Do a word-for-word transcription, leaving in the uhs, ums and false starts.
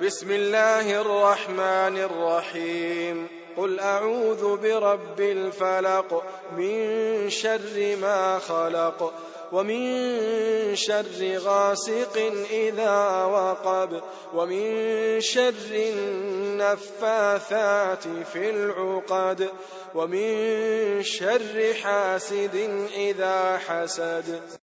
بسم الله الرحمن الرحيم قل أعوذ برب الفلق من شر ما خلق ومن شر غاسق إذا وقب ومن شر النفاثات في العقد ومن شر حاسد إذا حسد.